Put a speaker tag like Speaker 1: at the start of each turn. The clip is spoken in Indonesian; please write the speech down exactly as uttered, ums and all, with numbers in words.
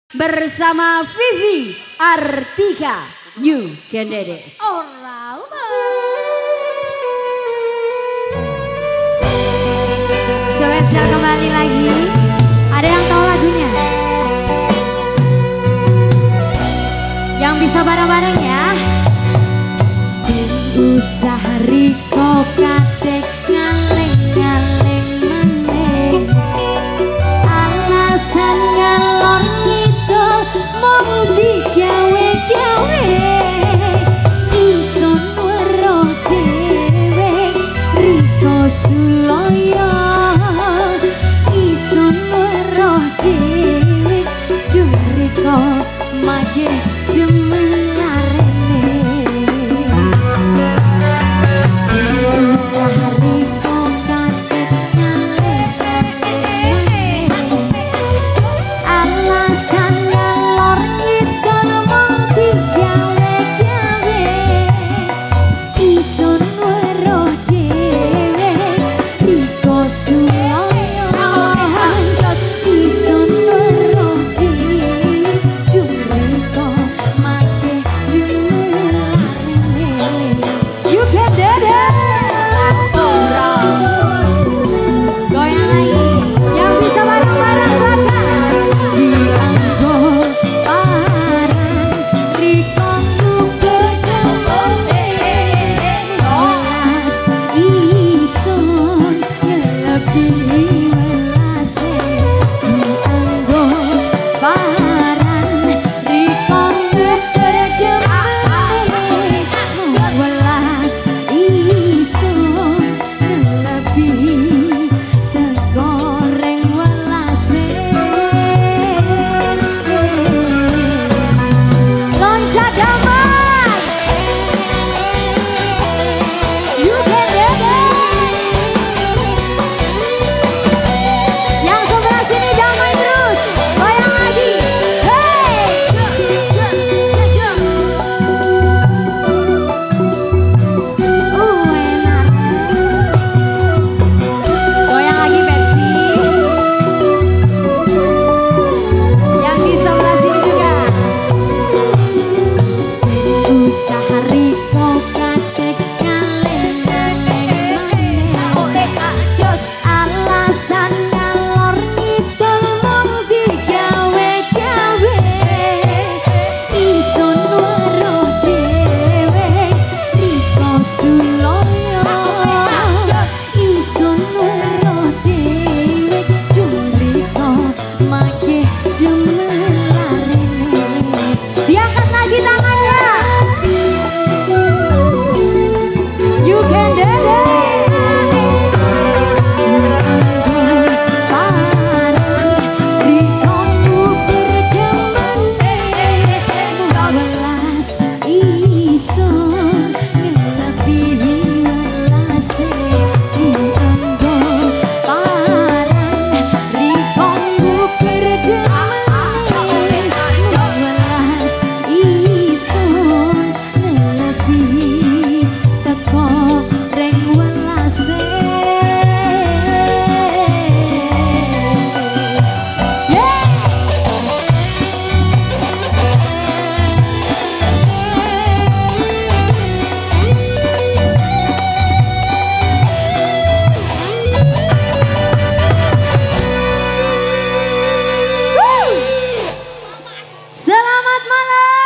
Speaker 1: bersama Vivi Artika You Can Do This.
Speaker 2: Ora
Speaker 1: Spesial kembali lagi. Ada yang tahu lagunya? Yang bisa bareng-bareng ya. Sing usah riko katek ngaleng-ngaleng meneng. Alasan ngalor ngidul mung digawe-gawe. Ingsun weruh dhewe riko suloyo. Ingsun weruh dhewe duh riko mageh jemenarene. Selamat malam.